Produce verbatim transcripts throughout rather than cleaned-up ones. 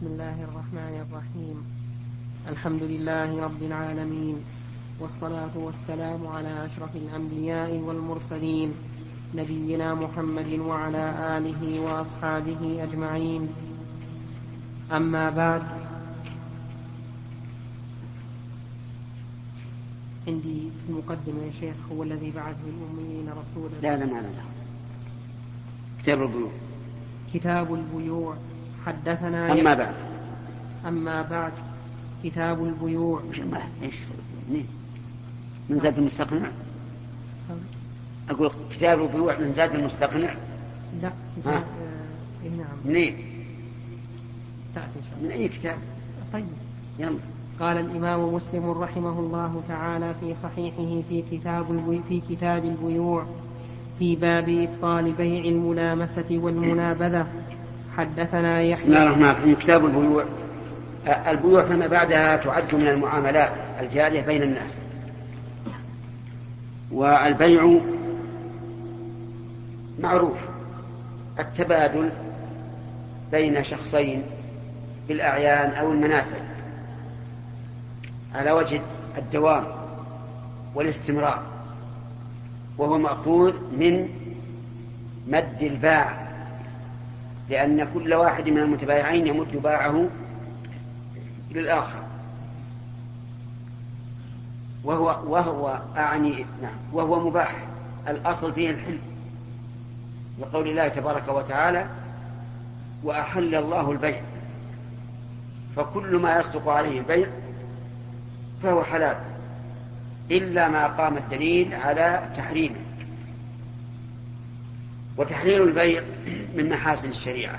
بسم الله الرحمن الرحيم. الحمد لله رب العالمين، والصلاة والسلام على أشرف الأنبياء والمرسلين، نبينا محمد وعلى آله وأصحابه أجمعين. أما بعد، عندي في المقدمة يا شيخ: هو الذي بعث بالأميين رسولا. لا لا ما لا كتاب البيوع. كتاب البيوع. حدثنا أما بعد أما بعد كتاب البيوع. إيش من زاد المستقنع؟ أقول كتاب البيوع من زاد المستقنع. لا كتاب آه إيه نعم. منين؟ تأتي إن شاء الله. من أي كتاب؟ طيب يلا. قال الإمام مسلم رحمه الله تعالى في صحيحه في كتاب البي... في كتاب البيوع في باب إبطال بيع الملامسة والمنابذة. حدثنا يحيى. بسم الله الرحمن الرحيم. كتاب البيوع. البيوع فيما بعدها تعد من المعاملات الجارية بين الناس. والبيع معروف، التبادل بين شخصين بالأعيان أو المنافع على وجه الدوام والاستمرار، وهو مأخوذ من مد الباع، لأن كل واحد من المتبايعين يمد باعه للآخر، وهو وهو أعني نعم وهو مباح. الأصل فيه الحل، لقول الله تبارك وتعالى: وأحل الله البيع، فكل ما يصدق عليه البيع فهو حلال إلا ما قام الدليل على تحريمه. وتحليل البيع من محاسن الشريعة،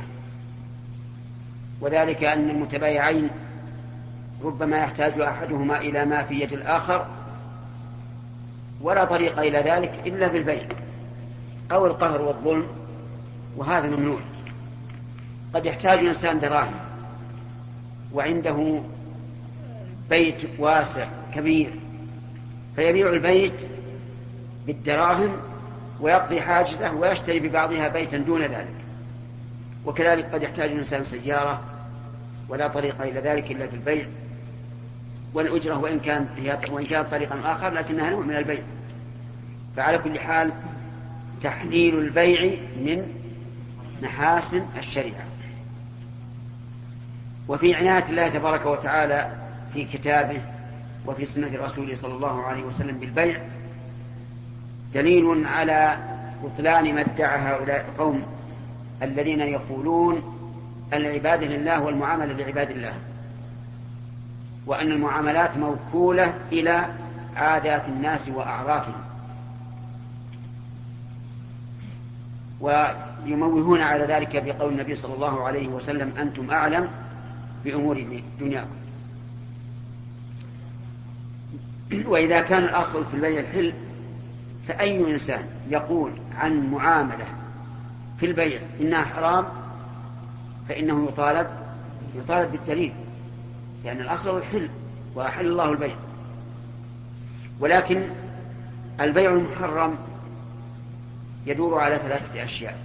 وذلك أن المتبايعين ربما يحتاج أحدهما إلى ما في يد الآخر، ولا طريق إلى ذلك إلا بالبيع أو القهر والظلم، وهذا ممنوع. قد يحتاج الإنسان دراهم وعنده بيت واسع كبير، فيبيع البيت بالدراهم ويقضي حاجته ويشتري ببعضها بيتا دون ذلك. وكذلك قد يحتاج الإنسان سيارة ولا طريق إلى ذلك إلا في البيع، والأجرة وإن كان وإن كانت طريقا آخر لكنها نوع من البيع. فعلى كل حال تحليل البيع من محاسن الشريعة. وفي عناية الله تبارك وتعالى في كتابه وفي سنة رسوله صلى الله عليه وسلم بالبيع دليل على بطلان ما ادعى هؤلاء القوم الذين يقولون العبادة لله والمعاملة لعباد الله، وأن المعاملات موكولة إلى عادات الناس وأعرافهم، ويموهون على ذلك بقول النبي صلى الله عليه وسلم: أنتم أعلم بأمور دنياكم. وإذا كان الأصل في البيع الحل، فأي إنسان يقول عن معاملة في البيع إنها حرام فإنه يطالب يطالب بالدليل، لأن الأصل الحل وأحل الله البيع. ولكن البيع المحرم يدور على ثلاثة أشياء: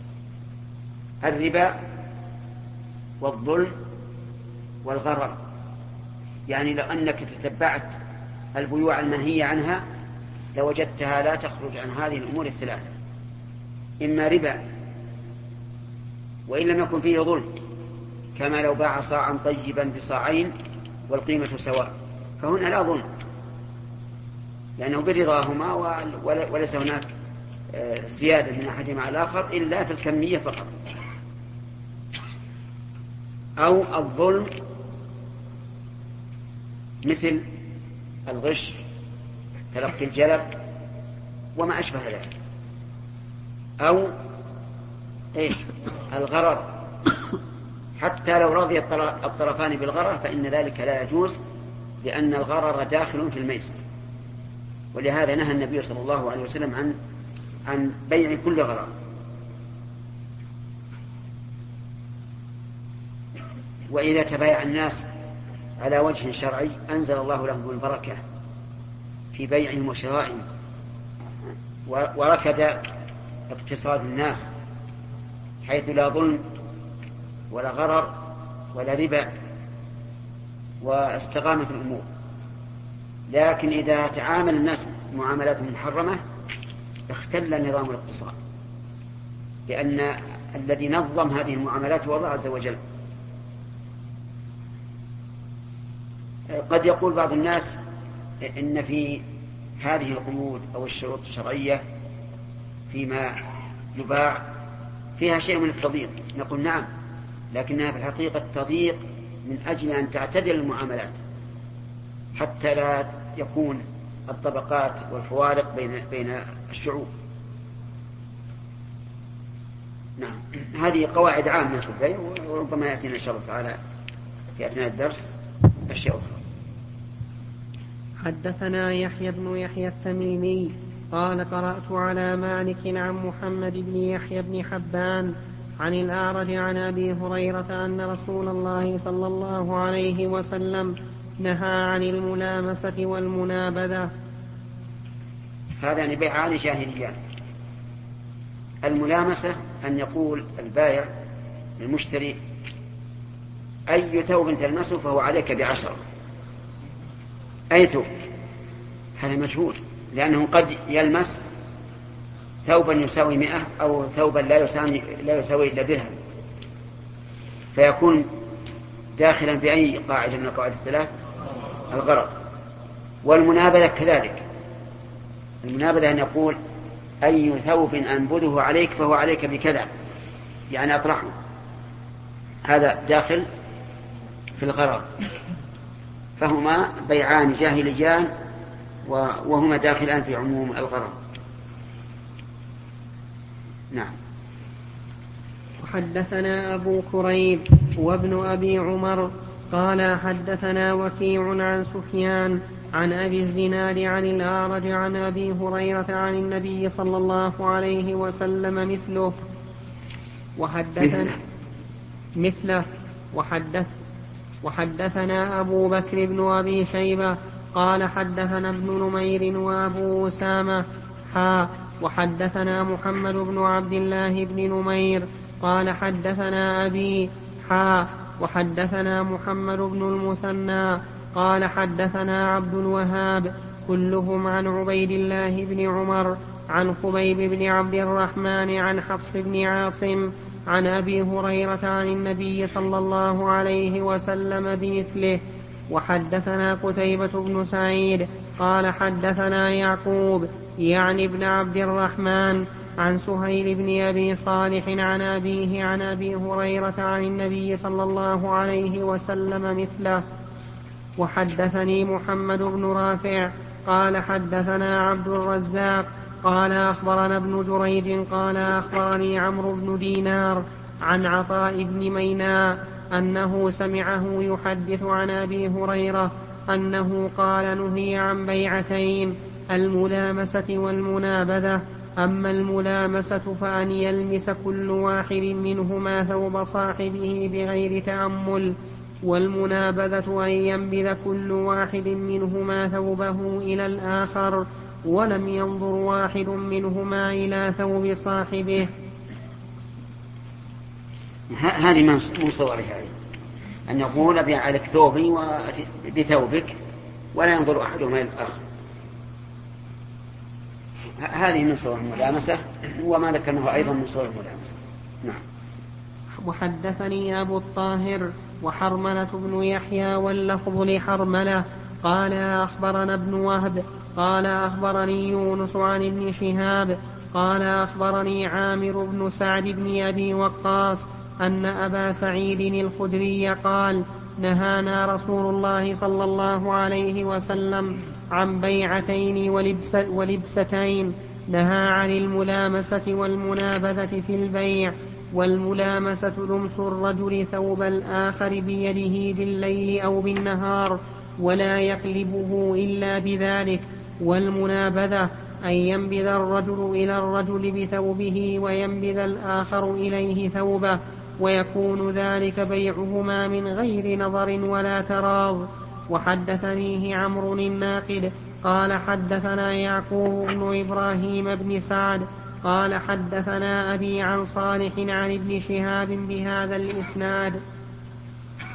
الربا والظلم والغرر. يعني لو أنك تتبعت البيوع المنهية عنها لوجدتها لا تخرج عن هذه الأمور الثلاثة: إما ربا، وإن لم يكن فيه ظلم، كما لو باع صاعا طيبا بصاعين والقيمة سواء، فهنا لا ظلم لأنه برضاهما وليس هناك زيادة من أحدهما على الآخر إلا في الكمية فقط. أو الظلم مثل الغش، تلقي الجلب وما أشبه ذلك. أو إيش الغرر، حتى لو رضي الطرفان بالغرر فإن ذلك لا يجوز، لأن الغرر داخل في الميسر. ولهذا نهى النبي صلى الله عليه وسلم عن عن بيع كل غرر. وإذا تبايع الناس على وجه شرعي أنزل الله لهم البركة في بيعهم وشرائهم، وركد اقتصاد الناس حيث لا ظلم ولا غرر ولا ربا واستقامت الأمور. لكن إذا تعامل الناس معاملات محرمة اختل نظام الاقتصاد، لأن الذي نظم هذه المعاملات هو الله عز وجل. قد يقول بعض الناس إن في هذه القيود أو الشروط الشرعية فيما يباع فيها شيء من التضييق. نقول نعم، لكنها في الحقيقة تضييق من أجل أن تعتدل المعاملات حتى لا يكون الطبقات والفوارق بين بين الشعوب. نعم، هذه قواعد عامة في البيع، وربما يأتينا إن شاء الله تعالى في أثناء الدرس أشياء أخرى. حدثنا يحيى بن يحيى التميمي قال قرأت على مالك عن محمد بن يحيى بن حبان عن الأعرج عن أبي هريرة أن رسول الله صلى الله عليه وسلم نهى عن الملامسة والمنابذة. هذان بيعان جاهليان. الملامسة أن يقول البائع للمشتري أي ثوب تلمسه فهو عليك بعشرة، أي ثوب، هذا مجهول، لأنه قد يلمس ثوبا يساوي مئة أو ثوبا لا يساوي, لا يساوي إلا درهم، فيكون داخلا في أي قاعدة من القواعد الثلاث الغرض. والمنابذة كذلك، المنابذة أن يقول أي ثوب أنبذه عليك فهو عليك بكذا، يعني أطرحه، هذا داخل في الغرض. فهما بيعان جاهليان وهما داخلان في عموم الغرض. نعم. وحدثنا أبو كريب وابن أبي عمر قال حدثنا وكيع عن سفيان عن أبي الزناد عن الأعرج عن أبي هريرة عن النبي صلى الله عليه وسلم مثله وحدثنا مثله وحدث وحدثنا أبو بكر بن أبي شيبة قال حدثنا ابن نمير وأبو أسامة حا وحدثنا محمد بن عبد الله بن نمير قال حدثنا أبي حا وحدثنا محمد بن المثنى قال حدثنا عبد الوهاب كلهم عن عبيد الله بن عمر عن خبيب بن عبد الرحمن عن حفص بن عاصم عن أبي هريرة عن النبي صلى الله عليه وسلم بمثله. وحدثنا قتيبة بن سعيد قال حدثنا يعقوب يعني ابن عبد الرحمن عن سهيل بن أبي صالح عن أبيه عن أبي هريرة عن النبي صلى الله عليه وسلم مثله. وحدثني محمد بن رافع قال حدثنا عبد الرزاق قال أخبرنا ابن جريج قال أخبرني عمرو بن دينار عن عطاء بن ميناء أنه سمعه يحدث عن أبي هريرة أنه قال نهي عن بيعتين الملامسة والمنابذة. أما الملامسة فأن يلمس كل واحد منهما ثوب صاحبه بغير تأمل، والمنابذة أن ينبذ كل واحد منهما ثوبه إلى الآخر ولم ينظر واحد منهما إلى ثوب صاحبه. هذه من صورها أن يقول أبيع عليك ثوبي بثوبك ولا ينظر أحدهما إلى الآخر. هذه من صور الملامسة، وما ذكرناه أيضا من صور الملامسة. نعم. وحدثني أبو الطاهر وحرملة بن يحيى واللفظ لحرملة قال أخبرنا ابن وهب قال أخبرني يونس عن ابن شهاب قال أخبرني عامر بن سعد بن أبي وقاص أن أبا سعيد الخدري قال نهانا رسول الله صلى الله عليه وسلم عن بيعتين ولبس ولبستين، نهى عن الملامسة والمنابذة في البيع. والملامسة لمس الرجل ثوب الآخر بيده بالليل أو بالنهار ولا يقلبه إلا بذلك. والمنابذة أن ينبذ الرجل إلى الرجل بثوبه وينبذ الآخر إليه ثوبه، ويكون ذلك بيعهما من غير نظر ولا تراض. وحدثنيه عمرو الناقد قال حدثنا يعقوب بن إبراهيم بن سعد قال حدثنا أبي عن صالح عن ابن شهاب بهذا الإسناد.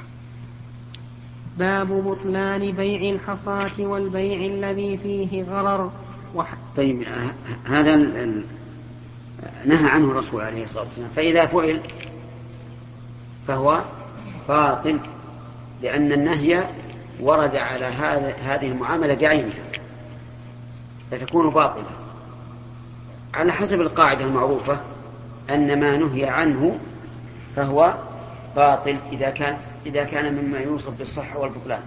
باب بطلان بيع الحصاة والبيع الذي فيه غرر. وح... طيب هذا ال... نهى عنه الرسول عليه الصلاة والسلام، فإذا فعل فهو باطل، لأن النهي ورد على هذه المعاملة بعينها فتكون باطلة على حسب القاعدة المعروفة أن ما نهي عنه فهو باطل إذا كان إذا كان مما يوصف بالصحة والبطلان.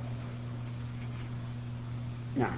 نعم.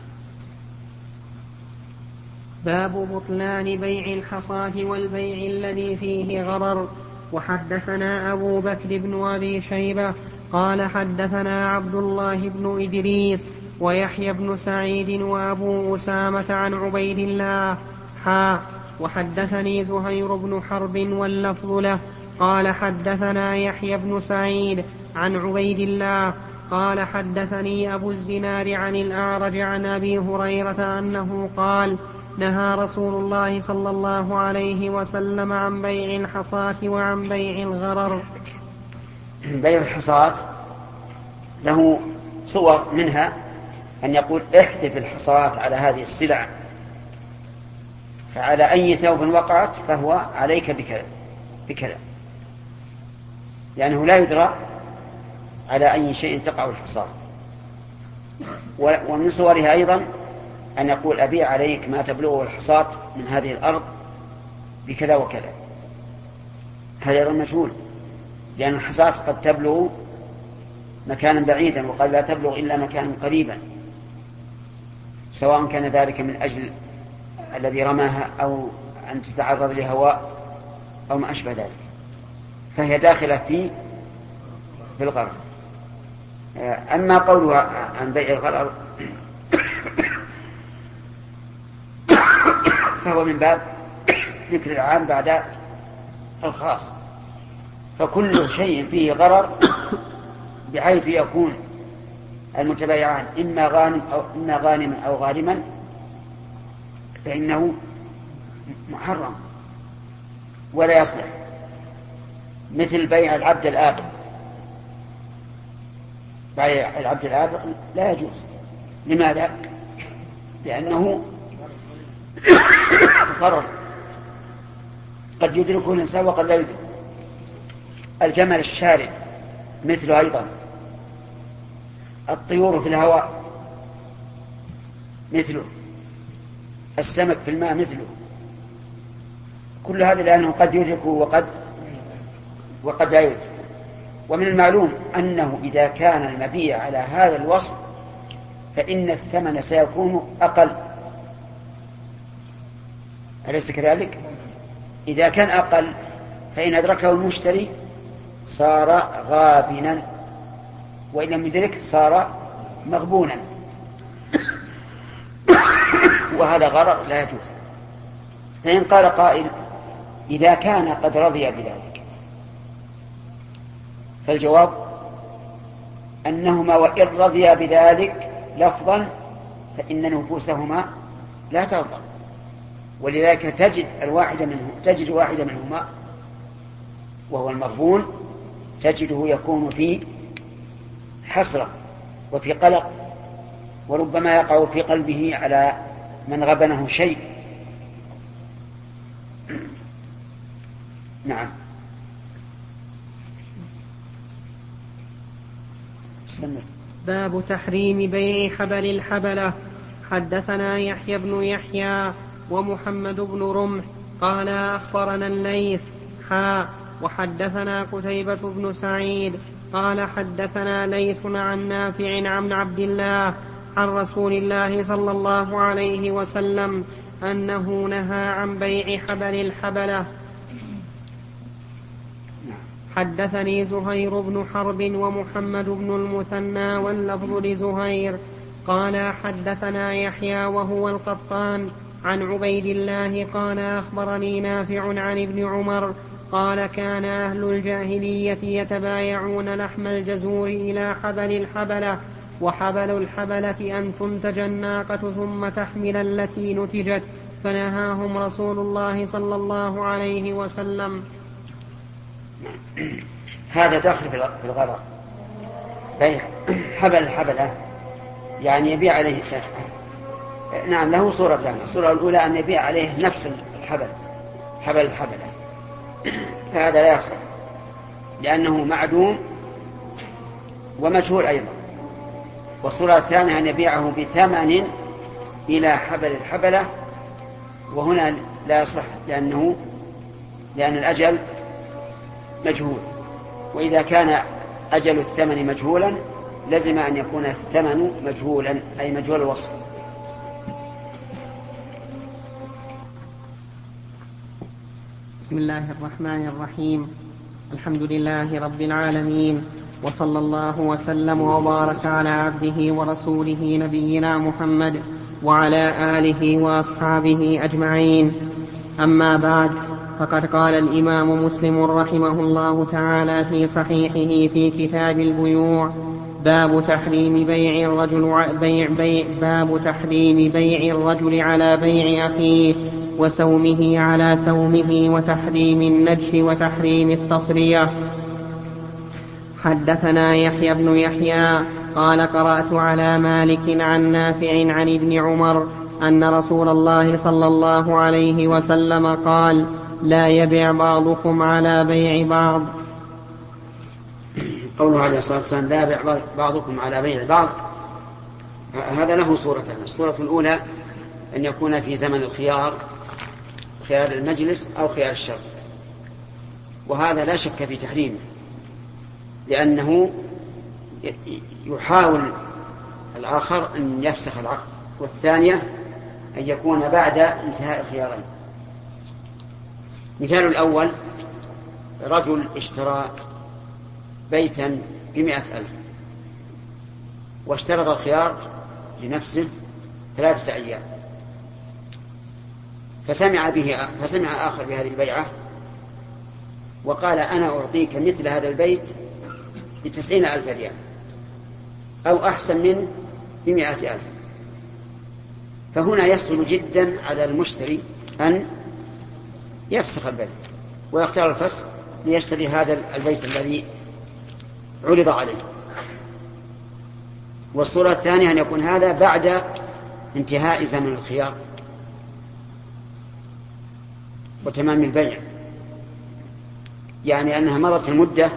باب بطلان بيع الحصاة والبيع الذي فيه غرر. وحدثنا أبو بكر بن أبي شيبة قال حدثنا عبد الله بن إدريس ويحيى بن سعيد وأبو أسامة عن عبيد الله حا وحدثني زهير بن حرب واللفظ له قال حدثنا يحيى بن سعيد عن عبيد الله قال حدثني أبو الزناد عن الأعرج عن أبي هريرة أنه قال نهى رسول الله صلى الله عليه وسلم عن بيع الحصاة وعن بيع الغرر. بيع الحصاة له صور، منها أن يقول احذف الحصاة على هذه السلع، فعلى أي ثوب وقعت فهو عليك بكذا بكذا، لأنه لا يدرى على أي شيء تقع الحصاة. ومن صورها أيضا أن يقول أبيع عليك ما تبلغه الحصاة من هذه الأرض بكذا وكذا، هذا أيضا مجهول، لأن الحصاة قد تبلغ مكانا بعيدا وقد لا تبلغ إلا مكانا قريبا، سواء كان ذلك من أجل الذي رماها أو أن تتعرض لهواء أو ما أشبه ذلك، فهي داخلة في في الغرر. أما قولها عن بيع الغرر فهو من باب ذكر العام بعد الخاص، فكل شيء فيه غرر بحيث يكون المتبايعان إما غانم أو إما غانما أو غارما فإنه محرم ولا يصلح، مثل بيع العبد الآبق. بيع العبد الآبق لا يجوز. لماذا؟ لأنه غرر، قد يدركه الإنسان وقد لا يدرك. الجمل الشارد مثله أيضا، الطيور في الهواء مثله، السمك في الماء مثله، كل هذا لأنه قد يدركه وقد وقد لا يدرك. ومن المعلوم أنه إذا كان المبيع على هذا الوصف فإن الثمن سيكون أقل، أليس كذلك؟ إذا كان أقل فإن أدركه المشتري صار غابنا، وإن لم يدرك صار مغبونا، وهذا غرر لا يجوز. فإن قال قائل إذا كان قد رضي بذلك، فالجواب أنهما وإن رضيا بذلك لفظا فإن نفوسهما لا ترضى، ولذلك تجد الواحد منهم تجد واحد منهما وهو المغبون تجده يكون في حسرة وفي قلق، وربما يقع في قلبه على من غبنه شيء. نعم. استمر. باب تحريم بيع حبل الحبلة. حدثنا يحيى بن يحيى ومحمد بن رمح قال أخبرنا الليث حا وحدثنا قتيبة بن سعيد قال حدثنا ليث عن نافع عن عبد الله عن رسول الله صلى الله عليه وسلم أنه نهى عن بيع حبل الحبلة. حدثني زهير بن حرب ومحمد بن المثنى واللفظ لزهير قال حدثنا يحيى وهو القطان عن عبيد الله قال أخبرني نافع عن ابن عمر قال كان أهل الجاهلية يتبايعون لحم الجزور إلى حبل الحبلة، وحبل الحبلة أن تنتج الناقة ثم تحمل التي نتجت، فنهاهم رسول الله صلى الله عليه وسلم. هذا داخل في الغرر، بيع حبل الحبلة يعني يبيع عليه، نعم له صورتان. الصورة الأولى أن يبيع عليه نفس الحبل حبل الحبلة، فهذا لا يصح لأنه معدوم ومجهول أيضا. والصورة الثانية أن يبيعه بثمن إلى حبل الحبلة، وهنا لا يصح لأنه لأن الأجل مجهول، وإذا كان أجل الثمن مجهولا لزم أن يكون الثمن مجهولا أي مجهول الوصف. بسم الله الرحمن الرحيم. الحمد لله رب العالمين، وصلى الله وسلم وبارك على عبده ورسوله نبينا محمد وعلى آله وأصحابه أجمعين. أما بعد، فقد قال الإمام مسلم رحمه الله تعالى في صحيحه في كتاب البيوع: باب تحريم بيع الرجل بيع بيع باب تحريم بيع الرجل على بيع أخيه، وسومه على سومه، وتحريم النجش، وتحريم التصرية. حدثنا يحيى بن يحيى قال: قرأت على مالك عن نافع عن ابن عمر أن رسول الله صلى الله عليه وسلم قال: لا يبيع بعضكم على بيع بعض. قوله عليه الصلاة والسلام لا يبيع بعضكم على بيع بعض، هذا له صورتان. الصورة الأولى أن يكون في زمن الخيار، خيار المجلس أو خيار الشر، وهذا لا شك في تحريمه لأنه يحاول الآخر أن يفسخ العقد. والثانية أن يكون بعد انتهاء الخيارين. مثال الأول: رجل اشترى بيتا بمئة ألف واشترط الخيار لنفسه ثلاثة أيام، فسمع به فسمع آخر بهذه البيعة وقال: أنا أعطيك مثل هذا البيت بتسعين ألف ريال أو أحسن منه بمئة ألف. فهنا يسهل جدا على المشتري أن يفسخ البيت ويختار الفسخ ليشتري هذا البيت الذي عرض عليه. والصورة الثانية أن يكون هذا بعد انتهاء زمن الخيار وتمام البيع، يعني أنها مضت المدة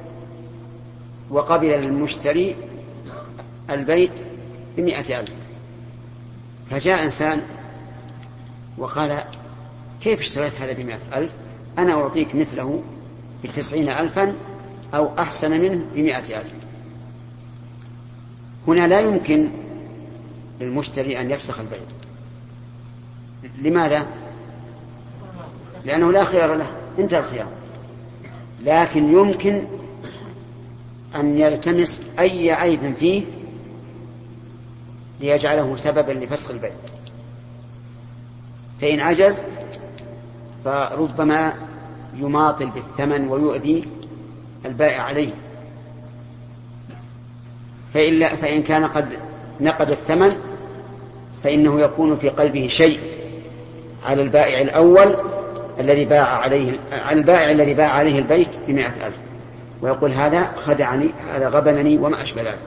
وقبل المشتري البيت بمئة ألف، فجاء إنسان وقال: كيف اشتريت هذا بمئة ألف؟ أنا أعطيك مثله بتسعين ألفا أو أحسن منه بمئة ألف. هنا لا يمكن للمشتري أن يفسخ البيع. لماذا؟ لأنه لا خيار له، انتهى الخيار. لكن يمكن أن يلتمس أي عيب فيه ليجعله سببا لفسخ البيع، فإن عجز فربما يماطل بالثمن ويؤذي البائع عليه. فإن, فإن كان قد نقد الثمن فإنه يكون في قلبه شيء على البائع الأول الذي باع عليه على البائع الذي باع عليه البيت بمئة ألف، ويقول: هذا خدعني، هذا غبنني، وما أشبه ذلك.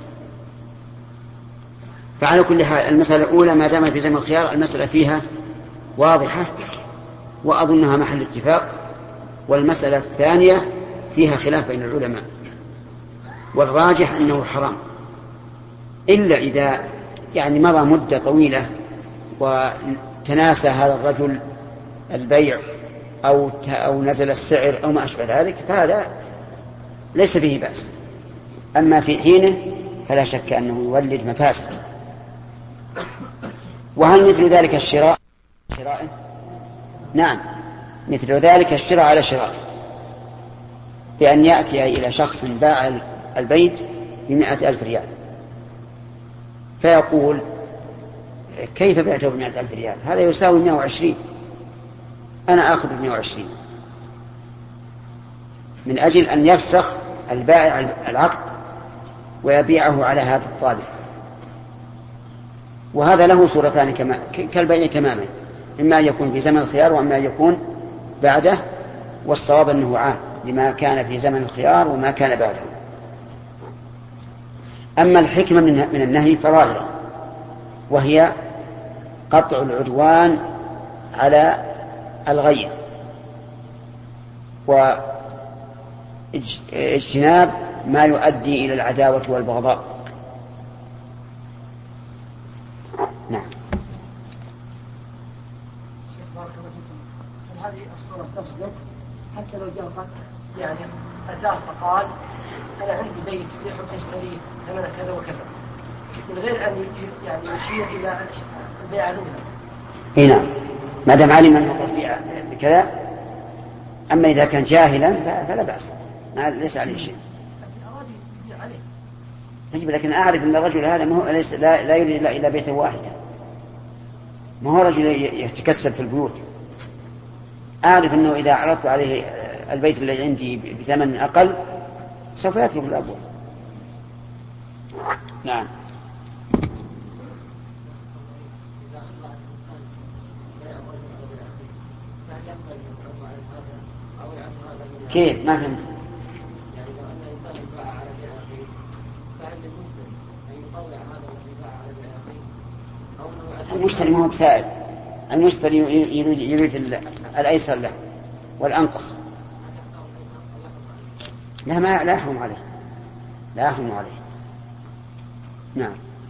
فعلى كل حال المسألة الأولى ما دام في زمن الخيار المسألة فيها واضحة وأظنها محل اتفاق. والمسألة الثانية فيها خلاف بين العلماء، والراجح أنه حرام، إلا إذا يعني مضى مدة طويلة وتناسى هذا الرجل البيع أو أو نزل السعر أو ما أشبه ذلك، فهذا ليس فيه بأس. أما في حينه فلا شك أنه يولد مفاسد. وهل مثل ذلك الشراء شراء؟ نعم، مثل ذلك الشراء على شراء، بأن يأتي إلى شخص باع البيت بمئة ألف ريال فيقول: كيف بعته بمئة ألف ريال؟ هذا يساوي مئة وعشرين، أنا آخذ بمئة وعشرين، من أجل أن يفسخ البائع العقد ويبيعه على هذا الطالب. وهذا له صورتان كما كالبيع تماما، إما أن يكون في زمن الخيار وإما أن يكون بعده، والصواب أنه عام لما كان في زمن الخيار وما كان بعده. أما الحكمة من النهي فظاهرة، وهي قطع العدوان على الغير واجتناب ما يؤدي إلى العداوة والبغضاء. نعم. شيخ بارك الله فيكم، هل هذه الصورة تصدق حتى لو جاء يعني أتاه فقال أنا عندي بيت تبيع وتشتريه ثمنه كذا وكذا، من غير أن يعني يشير إلى البيع الأولى؟ اي نعم، ما دام علم أنه قد بيع بكذا. أما إذا كان جاهلا فلا بأس، ما ليس عليه شيء. تجب، لكن أعرف أن الرجل هذا ما هو ليس لا, لا يريد إلا بيتا واحدا، ما هو رجل يتكسب في البيوت. أعرف أنه إذا عرضت عليه البيت الذي عندي بثمن أقل سوف يترك الأبواب. نعم. كيف؟ ما فهمت. يعني لو أن الإنسان يباع على بيع أخيه فهل للمسلم أن يطلع هذا الذي باع على بيع أخيه؟ المشتري ما هو بسائل، المشتري يريد, يريد الأيسر له والأنقص. لا، ما لا يحرم عليه، لا يحرم عليه. نعم.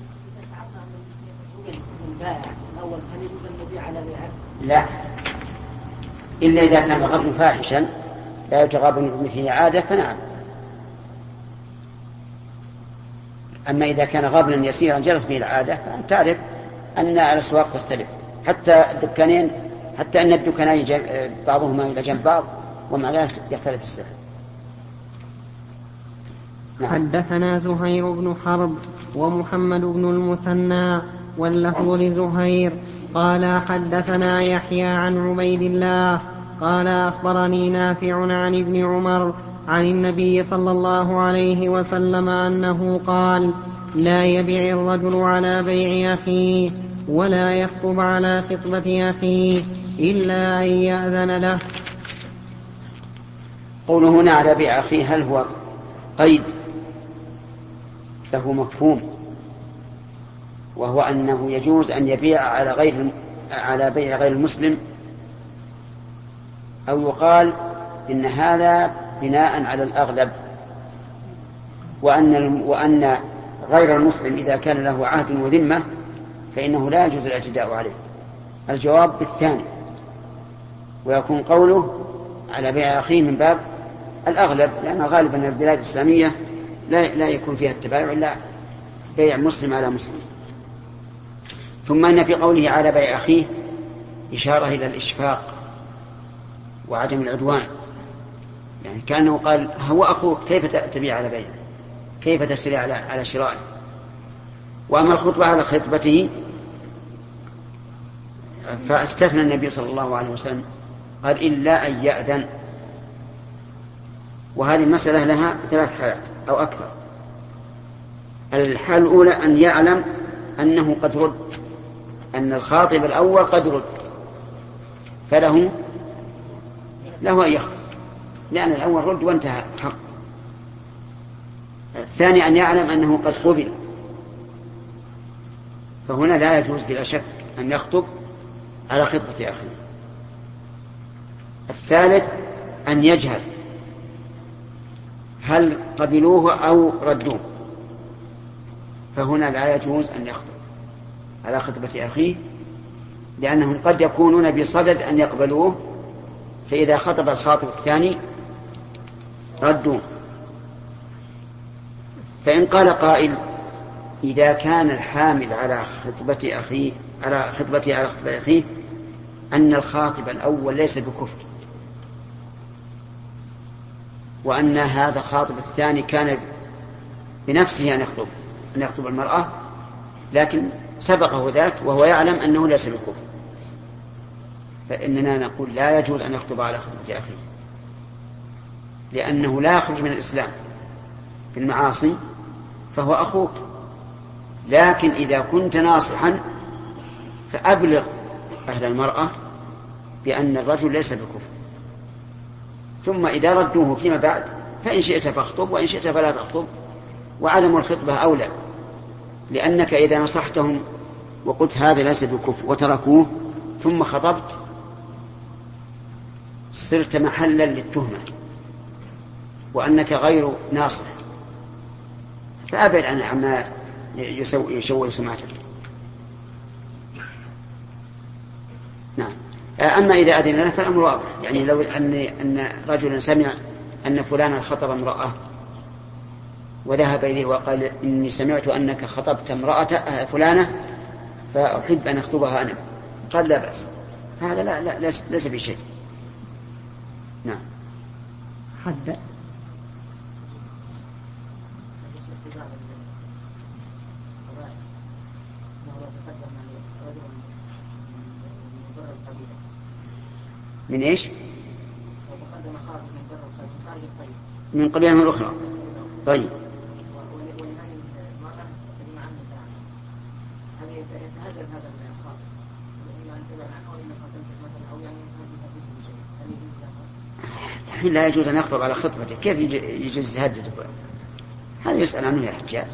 لا، إلا إذا كان الغبن فاحشا لا يتغابن بمثله عادة فنعم. أما إذا كان غبنا يسيرا جرت به العادة فأنت تعرف أن الأسواق تختلف، حتى الدكانين، حتى أن الدكانين بعضهما إلى جنب بعض ومع ذلك يختلف السعر. نعم. حدثنا زهير بن حرب ومحمد بن المثنى واللفظ لزهير قال حدثنا يحيى عن عبيد الله قال أخبرني نافع عن ابن عمر عن النبي صلى الله عليه وسلم أنه قال لا يبيع الرجل على بيع أخيه ولا يخطب على خطبة أخيه إلا أن يأذن له. قوله هنا على بيع أخيه هل هو قيد له مفهوم، وهو أنه يجوز أن يبيع على غير على بيع غير المسلم، أو يقال إن هذا بناء على الأغلب، وأن وأن غير المسلم إذا كان له عهد وذمة فإنه لا يجوز الاعتداء عليه. الجواب بالثاني، ويكون قوله على بيع أخيه من باب الأغلب، لأن غالبا البلاد الإسلامية لا لا يكون فيها التبايع إلا بيع مسلم على مسلم. ثم أن في قوله على بيع أخيه إشارة إلى الإشفاق وعدم العدوان، يعني كأنه قال هو أخوك كيف تبيع على بيعه، كيف تشتري على على شرائه. وأما الخطبة على خطبته فاستثنى النبي صلى الله عليه وسلم قال إلا أن يأذن، وهذه المسألة لها ثلاث حالات أو أكثر. الحالة الأولى أن يعلم أنه قد رد، أن الخاطب الأول قد رد، فله له أن يخطب، لأن الأول رد وانتهى حق. الثاني أن يعلم أنه قد قبل، فهنا لا يجوز بلا شك أن يخطب على خطبة أخيه. الثالث أن يجهل هل قبلوه أو ردوه، فهنا لا يجوز أن يخطب على خطبة أخيه، لأنهم قد يكونون بصدد أن يقبلوه، فإذا خطب الخاطب الثاني ردوه. فإن قال قائل إذا كان الحامل على خطبة أخيه على خطبته على خطبة أخيه أن الخاطب الأول ليس بكفر، وأن هذا الخاطب الثاني كان بنفسه أن يخطب أن يخطب المرأة، لكن سبقه ذاك وهو يعلم أنه ليس بكفر، فإننا نقول لا يجوز أن يخطب على خطبة أخيه، لأنه لا يخرج من الإسلام في المعاصي فهو أخوك. لكن إذا كنت ناصحا فأبلغ أهل المرأة بأن الرجل ليس بكفر، ثم إذا ردوه فيما بعد فإن شئت فاخطب وإن شئت فلا تخطب، وعدم الخطبة أولى، لأنك إذا نصحتهم وقلت هذا ليس بكفر وتركوه ثم خطبت صرت محلا للتهمة وأنك غير ناصح، فأبعد عن عما يشوه سمعتك. نعم. أما إذا أذن له فالأمر واضح، يعني لو أن أن رجلا سمع أن فلانا خطب امرأة وذهب إليه وقال إني سمعت أنك خطبت امرأة فلانة فأحب أن أخطبها أنا، قال لا بأس، هذا لا, لا ليس بشيء. نعم. حد من إيش؟ من قبيلة الأخرى. طيب. الحين لا يجوز أن يخطب على خطبته، كيف يجوز يهدد؟ هذا يسأل عنه يا حجاج.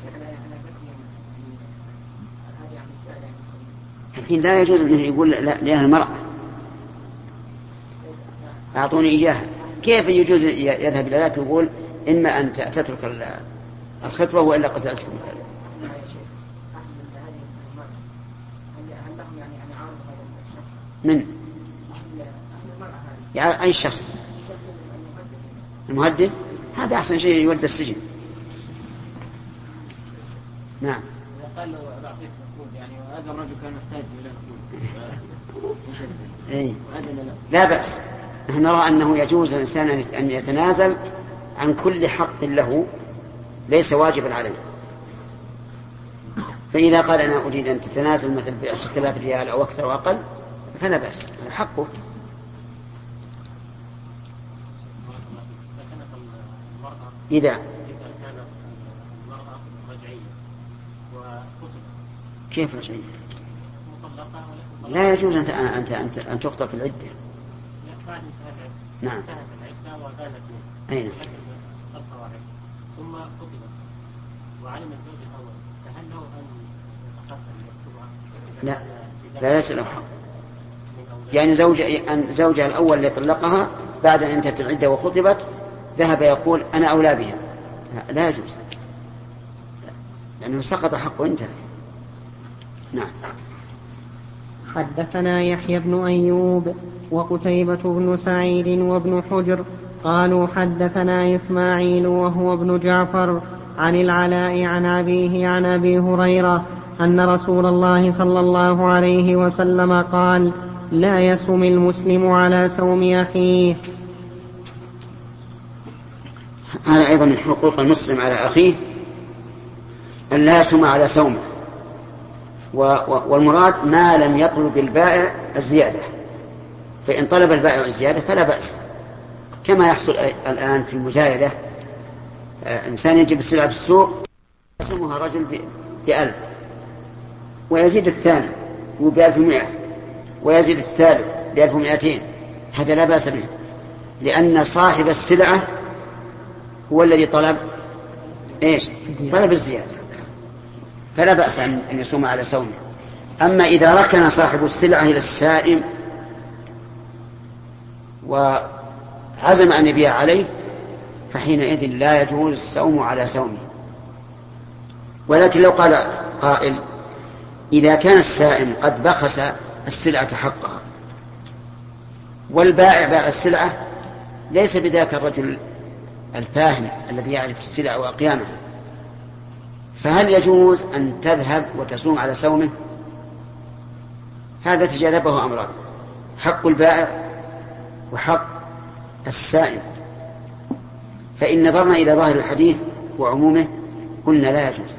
الحين لا يجوز أنه يقول لأهل المرأة أعطوني إياها، كيف يجوز يذهب إلى ذلك ويقول إما أن تترك الخطبة وإلا قتلتكم مثلا؟ من يعني أي شخص؟ المهدد؟ هذا أحسن شيء يودى السجن. نعم. قال له بعطيك نقود، يعني هذا الرجل كان محتاج إلى نقود. إيه. لا بأس، نحن نرى أنه يجوز الإنسان أن يتنازل عن كل حق له ليس واجبا عليه، فإذا قال أنا أريد أن تتنازل مثل بعشرة آلاف ريال أو أكثر وأقل فلا بأس، حقه. إذا كيف رجعية؟ لا يجوز أن أنت أنت أن تخطب في العدة. نعم. أين؟ ثم خطبت وعلم الزوج الأول، فهل له أن يتخطب يكتبها؟ لا، لا ليس له حق. يعني زوج أن زوجها الأول اللي طلقها بعد أن انتهت العدة وخطبت ذهب يقول أنا أولى بها، لا يجوز، لأنه سقط حقه انتهى. نعم. حدثنا يحيى بن أيوب وقتيبة بن سعيد وابن حجر قالوا حدثنا إسماعيل وهو ابن جعفر عن العلاء عن أبيه عن أبي هريرة أن رسول الله صلى الله عليه وسلم قال لا يصوم المسلم على صوم أخيه. هذا أيضا من حقوق المسلم على أخيه أن لا يصوم على صومه، والمراد ما لم يطلب البائع الزيادة، فإن طلب البائع الزيادة فلا بأس، كما يحصل الآن في المزايدة، إنسان يجيب السلعة في السوق يصومها رجل بألف ويزيد الثاني بألف ومئة ويزيد الثالث بألف ومئتين، هذا لا بأس به، لأن صاحب السلعة هو الذي طلب إيش؟ طلب الزيادة، فلا بأس أن يصوم على صومه. أما إذا ركن صاحب السلعة إلى السائم وعزم أن يبيع عليه فحينئذ لا يجوز الصوم على صومه. ولكن لو قال قائل إذا كان السائم قد بخس السلعة حقها والبائع باع السلعة ليس بذاك الرجل الفاهم الذي يعرف السلع وأقيامها، فهل يجوز أن تذهب وتصوم على صومه؟ هذا تجاذبه أمران، حق البائع وحق السائم، فإن نظرنا إلى ظاهر الحديث وعمومه قلنا لا يجوز،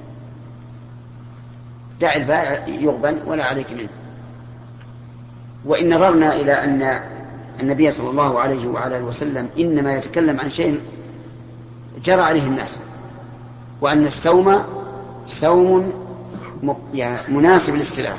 دع البائع يغبن ولا عليك منه. وإن نظرنا إلى أن النبي صلى الله عليه وعلى اله وسلم إنما يتكلم عن شيء جرى عليه الناس، وأن الصوم صوم مناسب للسلعة،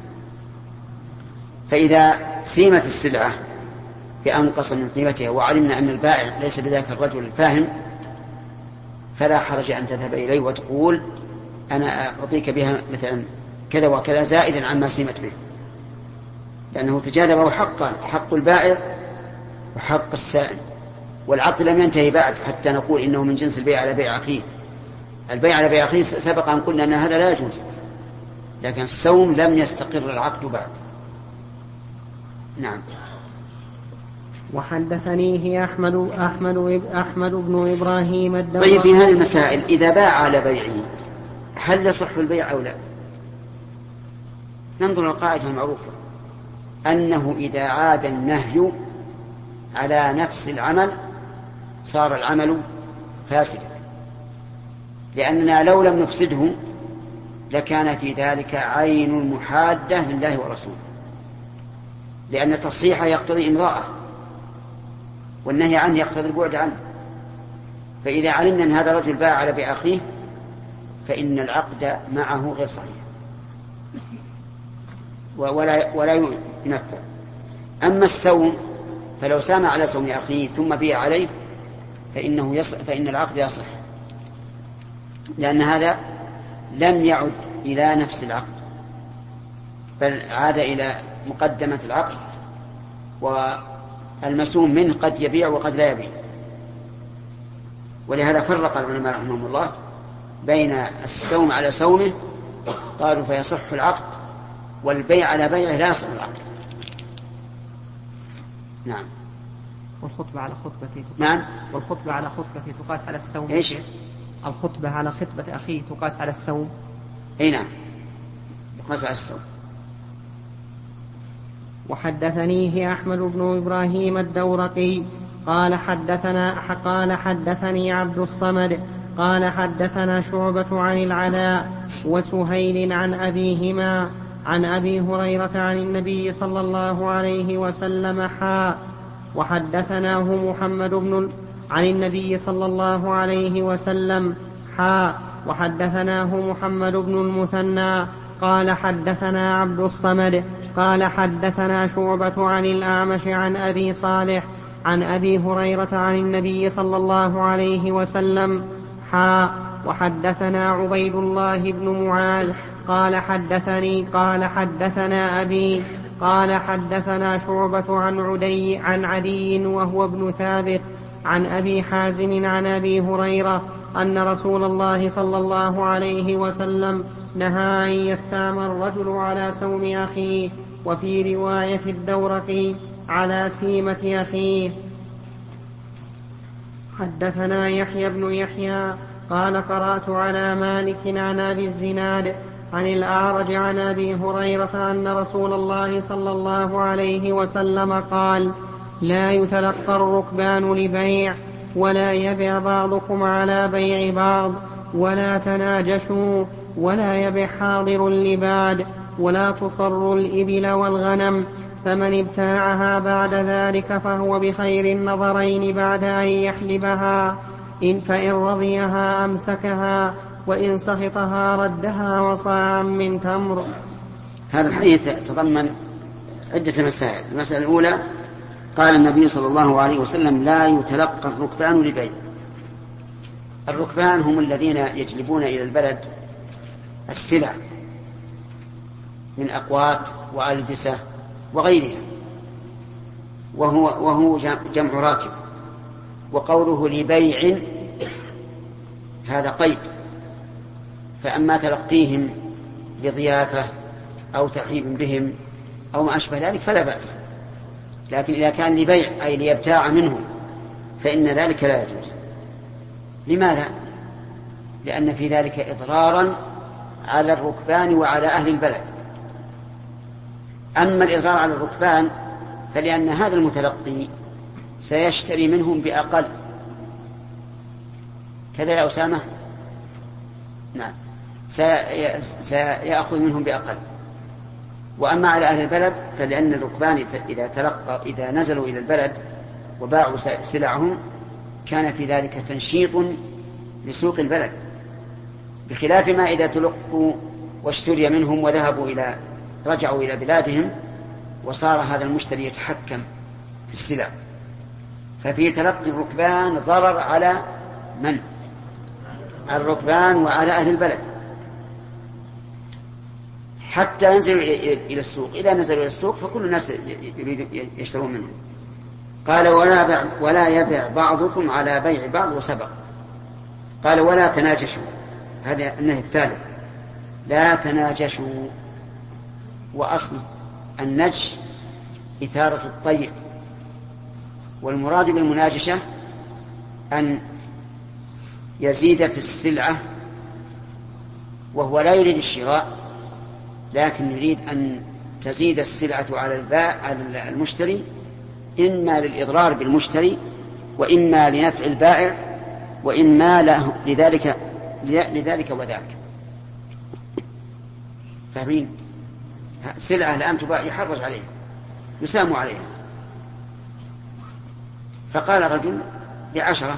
فإذا سيمت السلعة بأنقص من قيمتها وعلمنا أن البائع ليس بذاك الرجل الفاهم فلا حرج أن تذهب إليه وتقول أنا أعطيك بها مثلا كذا وكذا زائدا عما سمت به، لأنه تجانبه حقا، حق البائع وحق السائل، والعقد لم ينتهي بعد حتى نقول إنه من جنس البيع على بيع أخيه. البيع على بيع أخيه سبق أن قلنا أن هذا لا يجوز، لكن السوم لم يستقر العقد بعد. نعم. وحدثنيه أحمد أحمد أحمد بن إبراهيم الدورقي. طيب، في هذه المسائل إذا باع على بيعه هل يصح البيع أو لا؟ ننظر القاعدة المعروفة أنه إذا عاد النهي على نفس العمل صار العمل فاسدا، لأننا لو لم نفسده لكان في ذلك عين المحادة لله ورسوله، لأن التصحيح يقتضي إمضاءه والنهي عنه يقتضي البعد عنه. فإذا علمنا أن هذا الرجل باع على بيع أخيه فإن العقد معه غير صحيح ولا ولا ينفذ. أما السوم فلو سام على سوم أخيه ثم بيع عليه فإنه يصح، فإن العقد يصح، لأن هذا لم يعد إلى نفس العقد بل عاد إلى مقدمة العقد، والمسوم منه قد يبيع وقد لا يبيع. ولهذا فرق العلماء رحمهم الله بين السوم على سومه، قالوا فيصح العقد، والبيع على بيعه لا يصح العقد. نعم. والخطبة على خطبته تقاس. نعم. والخطبة على خطبته تقاس على السوم. ايش؟ الخطبة على خطبة أخيه تقاس على السوم. اي نعم، تقاس على السوم. وحدثنيه أحمد بن إبراهيم الدورقي قال حدثنا قال حدثني عبد الصمد قال حدثنا شعبة عن العلاء وسهيل عن أبيهما عن أبي هريرة عن النبي صلى الله عليه وسلم حا وحدثناه محمد بن عن النبي صلى الله عليه وسلم حا وحدثناه محمد بن المثنى قال حدثنا عبد الصمد قال حدثنا شعبة عن الأعمش عن أبي صالح عن أبي هريرة عن النبي صلى الله عليه وسلم حا وحدثنا عبيد الله بن معاذ قال حدثني قال حدثنا أبي قال حدثنا شعبة عن عدي عن عدي وهو ابن ثابت عن أبي حازم عن أبي هريرة أن رسول الله صلى الله عليه وسلم نهى أن يستعمل الرجل على سوم أخيه، وفي رواية الدورقي على سيمة أخيه. حدثنا يحيى بن يحيى قال قرأت على مالك عن أبي الزناد عن الأعرج عن أبي هريرة أن رسول الله صلى الله عليه وسلم قال لا يتلقى الركبان لبيع ولا يبع بعضكم على بيع بعض ولا تناجشوا ولا يبع حاضر لباد ولا تصر الإبل والغنم، فمن ابتاعها بعد ذلك فهو بخير النظرين بعد أن يحلبها، إن فإن رضيها أمسكها وإن سخطها ردها وصاعا من تمر. هذا الحديث يتضمن عدة مسائل. المسألة الأولى قال النبي صلى الله عليه وسلم لا يتلقى الركبان لبيع. الركبان هم الذين يجلبون إلى البلد السلع من أقوات وألبسة وغيرها، وهو, وهو جمع راكب. وقوله لبيع هذا قيد، فأما تلقيهم لضيافة أو ترحيب بهم أو ما أشبه ذلك فلا بأس، لكن إذا كان لبيع أي ليبتاع منهم فإن ذلك لا يجوز. لماذا؟ لأن في ذلك إضرارا على الركبان وعلى أهل البلد. أما الإضرار على الركبان فلأن هذا المتلقي سيشتري منهم بأقل، كذا يا أسامة؟ نعم، سيأخذ منهم بأقل. وأما على أهل البلد فلأن الركبان إذا تلقى إذا نزلوا إلى البلد وباعوا سلعهم كان في ذلك تنشيط لسوق البلد، بخلاف ما إذا تلقوا واشتري منهم وذهبوا إلى رجعوا إلى بلادهم وصار هذا المشتري يتحكم في السلع. ففي تلقي الركبان ضرر على من؟ الركبان وعلى أهل البلد حتى ينزلوا إلى السوق. إذا نزلوا إلى السوق فكل الناس يشترون منه. قال ولا, بع ولا يبع بعضكم على بيع بعض وسبق. قال ولا تناجشوا، هذا النهي الثالث، لا تناجشوا. وأصل النجش إثارة الطير، والمراد بالمناجشة أن يزيد في السلعة وهو لا يريد الشراء، لكن يريد أن تزيد السلعة على البائع على المشتري، إما للإضرار بالمشتري وإما لنفع البائع وإما له لذلك لذلك وذاك. فاهمين؟ سلعة الآن تباع يحرج عليها يسام عليها، فقال رجل بعشرة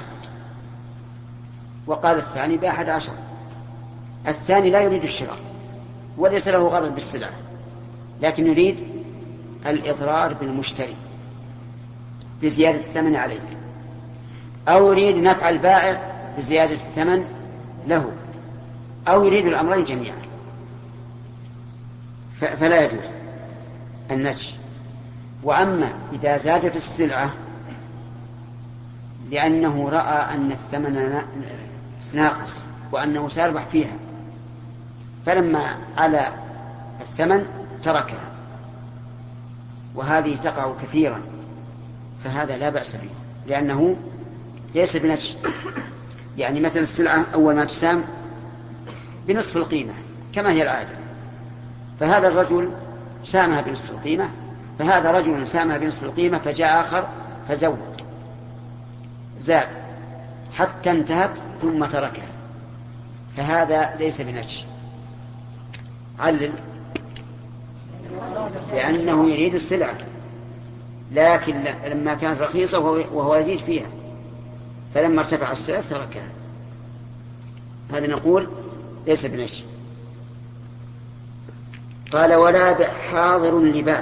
وقال الثاني بأحد عشر. الثاني لا يريد الشراء وليس له غرض بالسلعة، لكن يريد الإضرار بالمشتري بزيادة الثمن عليه، أو يريد نفع البائع بزيادة الثمن له، أو يريد الأمرين جميعا، فلا يجوز النجش. وأما إذا زاد في السلعة لأنه رأى أن الثمن ناقص وأنه سيربح فيها، فلما على الثمن تركها، وهذه تقع كثيرا، فهذا لا بأس به لأنه ليس بنجش. يعني مثل السلعة أول ما تسام بنصف القيمة كما هي العادة، فهذا الرجل سامها بنصف القيمة، فهذا رجل سامها بنصف القيمة، فجاء آخر فزود زاد حتى انتهت ثم تركها، فهذا ليس بنجش. علل لأنه يريد السلعة، لكن لما كانت رخيصة وهو يزيد فيها، فلما ارتفع السعر تركها، هذا نقول ليس بنجش. قال ولا بحاضر لباد.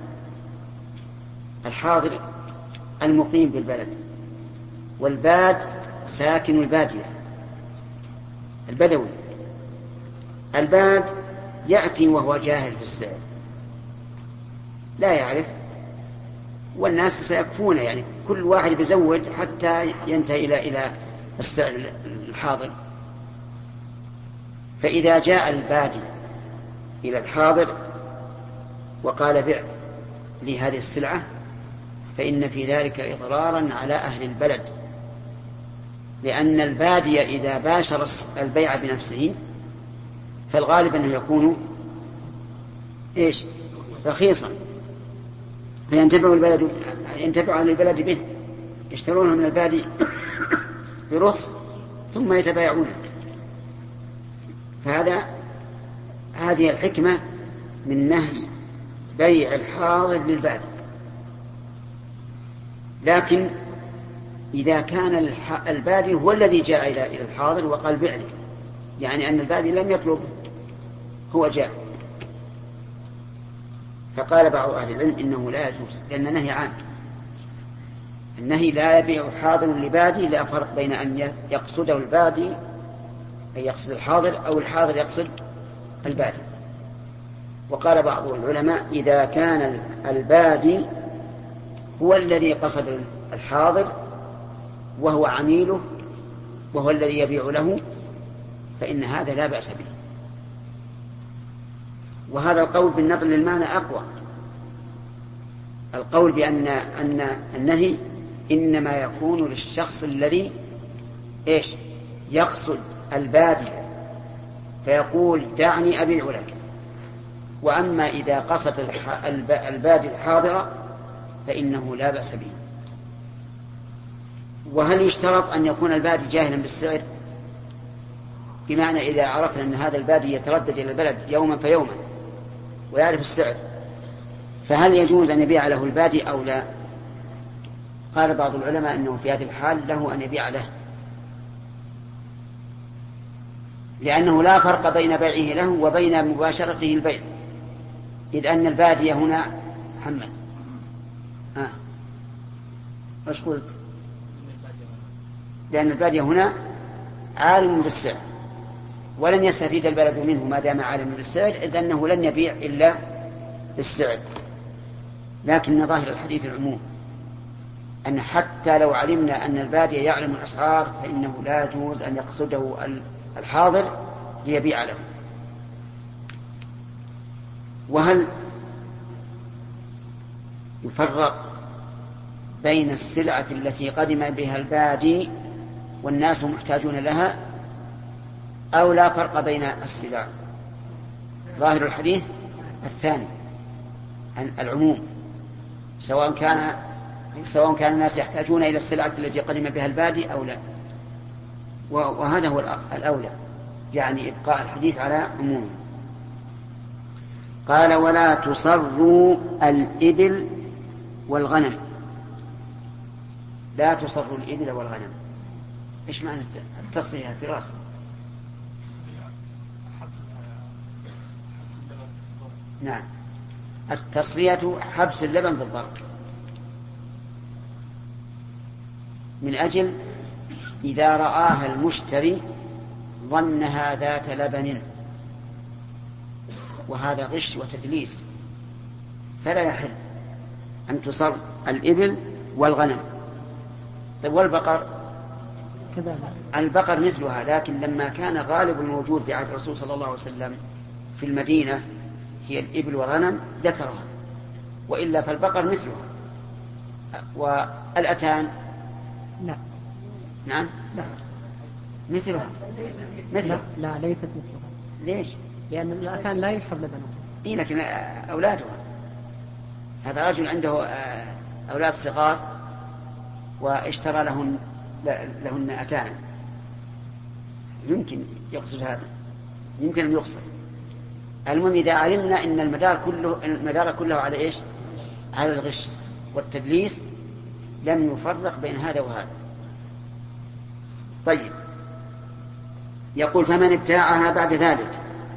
الحاضر المقيم بالبلد، والباد ساكن البادية البدوي. الباد يأتي وهو جاهل بالسعر لا يعرف، والناس سيكفون، يعني كل واحد بيزود حتى ينتهي إلى إلى السعر الحاضر. فإذا جاء البادي إلى الحاضر وقال بع لي هذه السلعة، فإن في ذلك إضرارا على أهل البلد، لأن البادي إذا باشر البيع بنفسه فالغالب أنه يكون إيش رخيصا، فينتفع البلد ينتفع أهل البلد به، يشترونه من البادي برخص ثم يتبايعونه. فهذا هذه الحكمة من نهي بيع الحاضر للبادي. لكن إذا كان البادي هو الذي جاء إلى الحاضر وقال بع لي، يعني أن البادي لم يطلب، هو جاء، فقال بعض أهل العلم إنه لا يجوز، لأن النهي عام. النهي لا يبيع حاضر لبادي، لا فرق بين أن يقصده البادي أي يقصد الحاضر أو الحاضر يقصد البادي. وقال بعض العلماء إذا كان البادي هو الذي قصد الحاضر وهو عميله وهو الذي يبيع له، فإن هذا لا بأس به. وهذا القول بالنظر للمعنى أقوى. القول بأن أن النهي إنما يكون للشخص الذي إيش يقصد البادي فيقول دعني أبيع لك. وأما إذا قصد البادي الحاضرة فإنه لا بأس به. وهل يشترط أن يكون البادي جاهلا بالسعر؟ بمعنى إذا عرفنا أن هذا البادي يتردد إلى البلد يوما فيوما ويعرف السعر، فهل يجوز أن يبيع له البادي أو لا؟ قال بعض العلماء أنه في هذه الحال له أن يبيع له، لأنه لا فرق بين بيعه له وبين مباشرته البيع، إذ أن البادية هنا محمد آه. ايش قلت؟ لأن البادية هنا عالم بالسعر ولن يستفيد البلد منه ما دام عالم بالسعر، إذ أنه لن يبيع إلا بالسعر. لكن ظاهر الحديث العموم، أن حتى لو علمنا أن البادي يعلم الأسعار فإنه لا يجوز أن يقصده الحاضر ليبيع له. وهل يفرق بين السلعة التي قدم بها البادي والناس محتاجون لها أو لا فرق بين السلع؟ ظاهر الحديث الثاني، العموم، سواء كان سواء كان الناس يحتاجون إلى السلعة التي قدم بها البادي أو لا، وهذا هو الأولى، يعني إبقاء الحديث على عمومه. قال ولا تصروا الإبل والغنم. لا تصروا الإبل والغنم، إيش معنى التصرية في رأس؟ نعم، التصرية حبس اللبن بالضرب، من أجل إذا رآها المشتري ظنها ذات لبن، وهذا غش وتدليس، فلا يحل أن تصر الإبل والغنم. طيب والبقر؟ البقر مثلها، لكن لما كان غالب الموجود في عهد الرسول صلى الله عليه وسلم في المدينة هي الإبل والغنم ذكرها، وإلا فالبقر مثلها. والأتان؟ لا. نعم؟ لا. مثلها؟ مثلها؟ لا, لا ليست مثلها. ليش؟ لأن الأتان لا يشرب لبنه. إيه، لكن أولادها، هذا رجل عنده أولاد صغار واشترى لهن لهن أتانا، يمكن يقصد هذا، يمكن أن يقصد. المهم إذا علمنا أن المدار كله المدار كله على إيش؟ على الغش والتدليس، لم يفرق بين هذا وهذا. طيب، يقول فمن ابتاعها بعد ذلك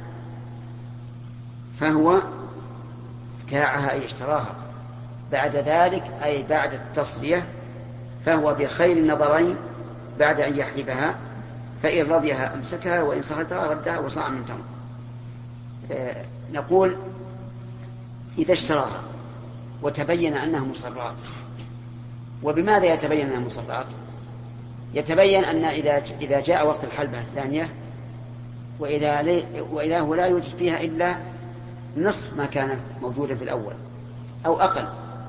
فهو ابتاعها أي اشتراها بعد ذلك أي بعد التصرية، فهو بخير النظرين بعد أن يحلبها، فإن رضيها أمسكها وإن سخطها ردها وصاع من تمر. آه نقول إذا اشتراها وتبين أنها مصرات. وبماذا يتبين أنها مصرات؟ يتبين أن إذا إذا جاء وقت الحلبة الثانية وإذا, لي وإذا هو لا يوجد فيها إلا نصف ما كان موجودا في الأول أو أقل،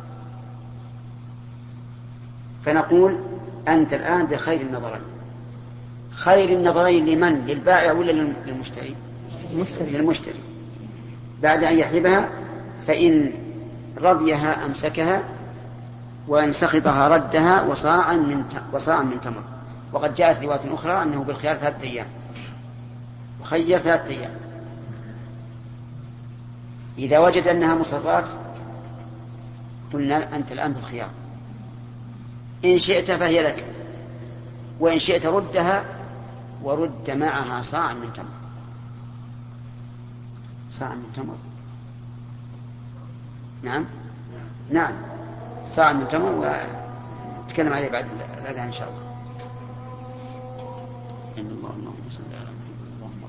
فنقول أنت الآن بخير النظرين. خير النظرين لمن؟ للبائع ولا للمشتري؟ المشتري. للمشتري بعد أن يحلبها، فإن رضيها أمسكها وإن سخطها ردها وصاعا من وصاعا من تمر. وقد جاءت رواية أخرى أنه بالخيار ثلاثة أيام، وخير ثلاثة أيام. إذا وجد أنها مصرات قلنا أنت الآن بالخيار، إن شئت فهي لك، وإن شئت ردها ورد معها صاع من تمر. صاع من تمر، نعم نعم صاع من تمر، ونتكلم عليه بعد الأذان إن شاء الله. إن الله اللهم صل على محمد اللهم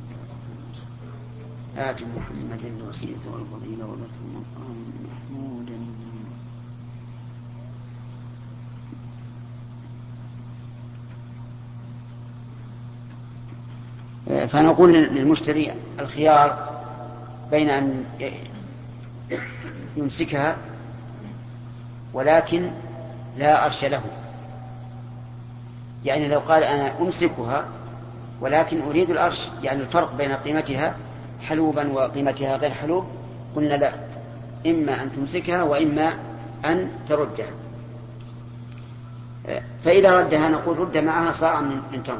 آت محمد الوسيلة والفضيلة والرسول محمودا. فنقول للمشتري الخيار بين أن يمسكها ولكن لا أرش له، يعني لو قال أنا أمسكها ولكن أريد الأرش، يعني الفرق بين قيمتها حلوبا وقيمتها غير حلوب، قلنا لا، إما أن تمسكها وإما أن تردها. فإذا ردها نقول رد معها صاع من تمر.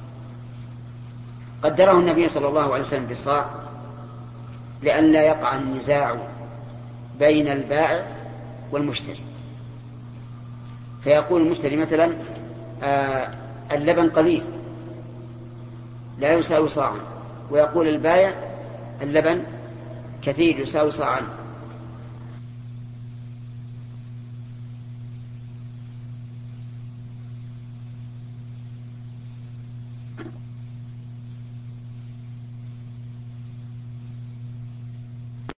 قدره النبي صلى الله عليه وسلم بالصاع لئلا يقع النزاع بين البائع والمشتري، فيقول المشتري مثلا آه اللبن قليل لا يساوي صاعا، ويقول البائع اللبن كثير يساوي صاعا،